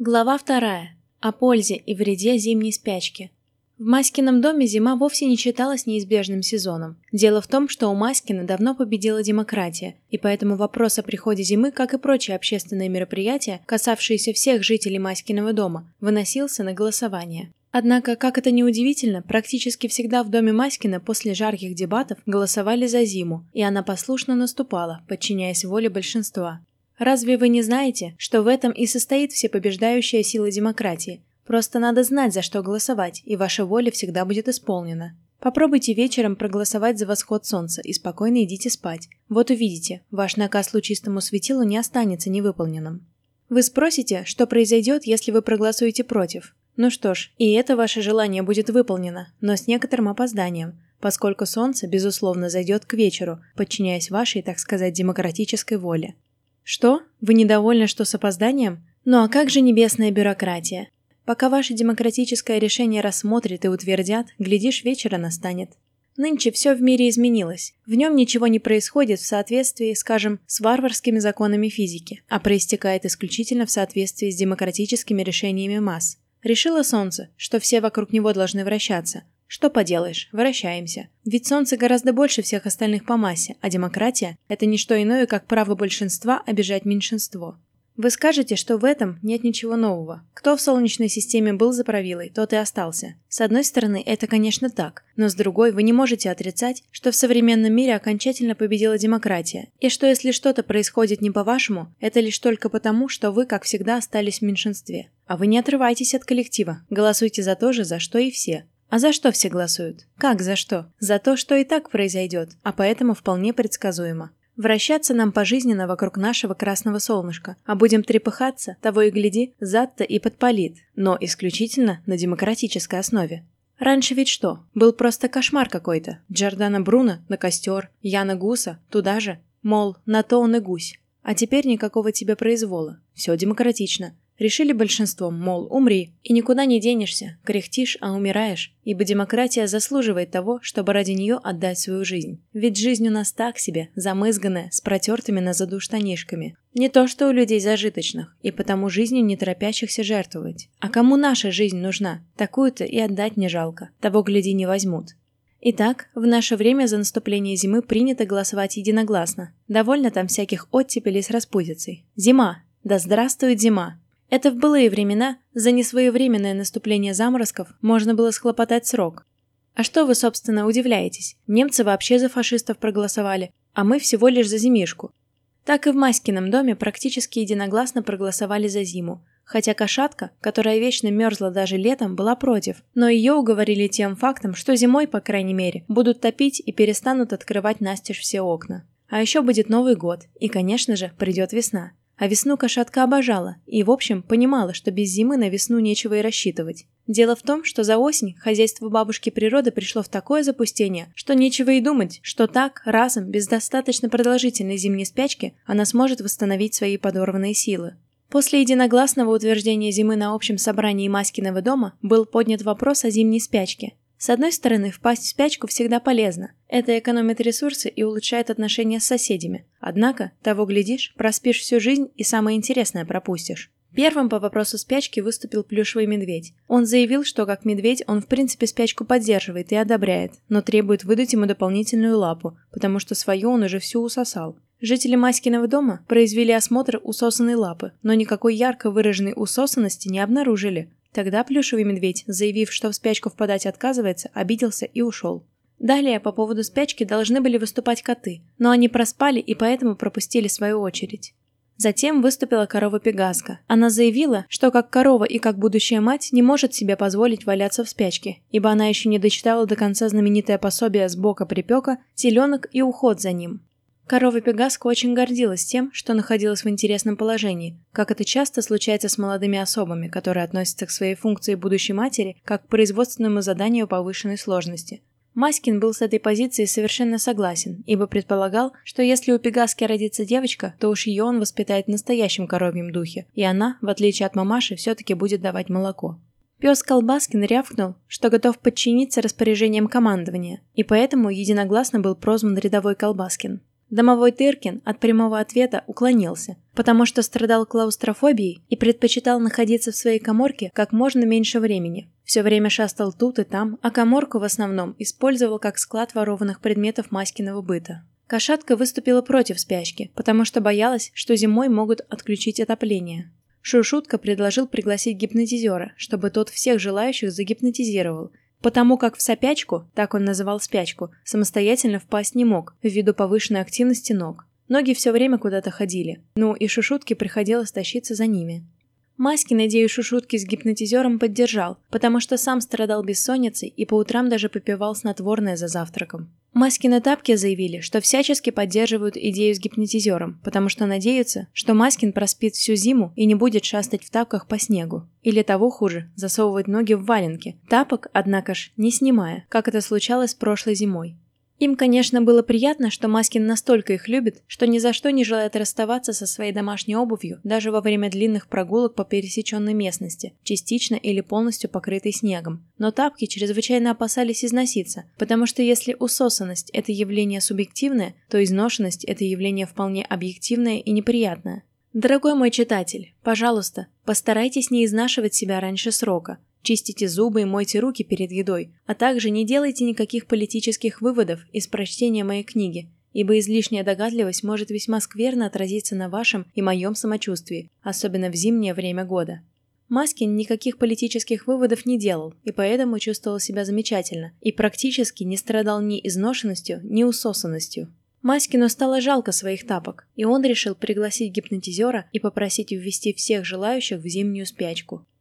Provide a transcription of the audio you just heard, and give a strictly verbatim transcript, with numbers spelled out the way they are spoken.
Глава вторая. О пользе и вреде зимней спячки. В Маськином доме зима вовсе не считалась неизбежным сезоном. Дело в том, что у Маськина давно победила демократия, и поэтому вопрос о приходе зимы, как и прочие общественные мероприятия, касавшиеся всех жителей Маськиного дома, выносился на голосование. Однако, как это ни удивительно, практически всегда в доме Маськина после жарких дебатов голосовали за зиму, и она послушно наступала, подчиняясь воле большинства. Разве вы не знаете, что в этом и состоит всепобеждающая сила демократии? Просто надо знать, за что голосовать, и ваша воля всегда будет исполнена. Попробуйте вечером проголосовать за восход солнца и спокойно идите спать. Вот увидите, ваш наказ лучистому светилу не останется невыполненным. Вы спросите, что произойдет, если вы проголосуете против? Ну что ж, и это ваше желание будет выполнено, но с некоторым опозданием, поскольку солнце, безусловно, зайдет к вечеру, подчиняясь вашей, так сказать, демократической воле. Что? Вы недовольны, что с опозданием? Ну а как же небесная бюрократия? Пока ваше демократическое решение рассмотрят и утвердят, глядишь, вечера настанет. Нынче все в мире изменилось. В нем ничего не происходит в соответствии, скажем, с варварскими законами физики, а проистекает исключительно в соответствии с демократическими решениями масс. Решило солнце, что все вокруг него должны вращаться. Что поделаешь, вращаемся. Ведь солнце гораздо больше всех остальных по массе, а демократия – это не что иное, как право большинства обижать меньшинство. Вы скажете, что в этом нет ничего нового. Кто в Солнечной системе был за правилой, тот и остался. С одной стороны, это, конечно, так, но с другой вы не можете отрицать, что в современном мире окончательно победила демократия, и что если что-то происходит не по-вашему, это лишь только потому, что вы, как всегда, остались в меньшинстве. А вы не отрывайтесь от коллектива, голосуйте за то же, за что и все. А за что все голосуют? Как за что? За то, что и так произойдет, а поэтому вполне предсказуемо. Вращаться нам пожизненно вокруг нашего красного солнышка, а будем трепыхаться, того и гляди, зад-то и подпалит, но исключительно на демократической основе. Раньше ведь что? Был просто кошмар какой-то. Джордано Бруно на костер, Яна Гуса туда же, мол, на то он и гусь. А теперь никакого тебе произвола. Все демократично. Решили большинством, мол, умри, и никуда не денешься, кряхтишь, а умираешь, ибо демократия заслуживает того, чтобы ради нее отдать свою жизнь. Ведь жизнь у нас так себе, замызганная, с протертыми на заду штанишками. Не то что у людей зажиточных, и потому жизнью не торопящихся жертвовать. А кому наша жизнь нужна? Такую-то и отдать не жалко, того, гляди, не возьмут. Итак, в наше время за наступление зимы принято голосовать единогласно. Довольно там всяких оттепелей с распутицей. Зима! Да здравствует зима! Это в былые времена за несвоевременное наступление заморозков можно было схлопотать срок. А что вы, собственно, удивляетесь? Немцы вообще за фашистов проголосовали, а мы всего лишь за зимишку. Так и в Маськином доме практически единогласно проголосовали за зиму, хотя кошатка, которая вечно мерзла даже летом, была против, но ее уговорили тем фактом, что зимой, по крайней мере, будут топить и перестанут открывать настежь все окна. А еще будет Новый год, и, конечно же, придет весна. А весну кошатка обожала и, в общем, понимала, что без зимы на весну нечего и рассчитывать. Дело в том, что за осень хозяйство бабушки природы пришло в такое запустение, что нечего и думать, что так, разом, без достаточно продолжительной зимней спячки, она сможет восстановить свои подорванные силы. После единогласного утверждения зимы на общем собрании Маськиного дома был поднят вопрос о зимней спячке. С одной стороны, впасть в спячку всегда полезно. Это экономит ресурсы и улучшает отношения с соседями. Однако, того глядишь, проспишь всю жизнь и самое интересное пропустишь. Первым по вопросу спячки выступил плюшевый медведь. Он заявил, что как медведь он в принципе спячку поддерживает и одобряет, но требует выдать ему дополнительную лапу, потому что свою он уже всю усосал. Жители Маськиного дома произвели осмотр усосанной лапы, но никакой ярко выраженной усосанности не обнаружили. Тогда плюшевый медведь, заявив, что в спячку впадать отказывается, обиделся и ушел. Далее по поводу спячки должны были выступать коты, но они проспали и поэтому пропустили свою очередь. Затем выступила корова-пегаска. Она заявила, что как корова и как будущая мать не может себе позволить валяться в спячке, ибо она еще не дочитала до конца знаменитое пособие «С бока припека», «Теленок и уход за ним». Корова-пегаска очень гордилась тем, что находилась в интересном положении, как это часто случается с молодыми особами, которые относятся к своей функции будущей матери как к производственному заданию повышенной сложности. Маськин был с этой позицией совершенно согласен, ибо предполагал, что если у Пегаски родится девочка, то уж ее он воспитает в настоящем коровьем духе, и она, в отличие от мамаши, все-таки будет давать молоко. Пес Колбаскин рявкнул, что готов подчиниться распоряжениям командования, и поэтому единогласно был прозван рядовой Колбаскин. Домовой Тыркин от прямого ответа уклонился, потому что страдал клаустрофобией и предпочитал находиться в своей каморке как можно меньше времени. Все время шастал тут и там, а каморку в основном использовал как склад ворованных предметов Маськиного быта. Кошатка выступила против спячки, потому что боялась, что зимой могут отключить отопление. Шушутка предложил пригласить гипнотизера, чтобы тот всех желающих загипнотизировал, потому как в сопячку, так он называл спячку, самостоятельно впасть не мог, ввиду повышенной активности ног. Ноги все время куда-то ходили, ну и Шушутке приходилось тащиться за ними. Маськин идею Шушутки с гипнотизером поддержал, потому что сам страдал бессонницей и по утрам даже попивал снотворное за завтраком. Маськины тапки заявили, что всячески поддерживают идею с гипнотизером, потому что надеются, что Маськин проспит всю зиму и не будет шастать в тапках по снегу. Или того хуже, засовывать ноги в валенки, тапок, однако ж, не снимая, как это случалось прошлой зимой. Им, конечно, было приятно, что Маськин настолько их любит, что ни за что не желает расставаться со своей домашней обувью даже во время длинных прогулок по пересеченной местности, частично или полностью покрытой снегом. Но тапки чрезвычайно опасались износиться, потому что если усосанность – это явление субъективное, то изношенность – это явление вполне объективное и неприятное. Дорогой мой читатель, пожалуйста, постарайтесь не изнашивать себя раньше срока. Чистите зубы и мойте руки перед едой, а также не делайте никаких политических выводов из прочтения моей книги, ибо излишняя догадливость может весьма скверно отразиться на вашем и моем самочувствии, особенно в зимнее время года. Маськин никаких политических выводов не делал, и поэтому чувствовал себя замечательно, и практически не страдал ни изношенностью, ни усосанностью. Маськину стало жалко своих тапок, и он решил пригласить гипнотизера и попросить ввести всех желающих в зимнюю спячку.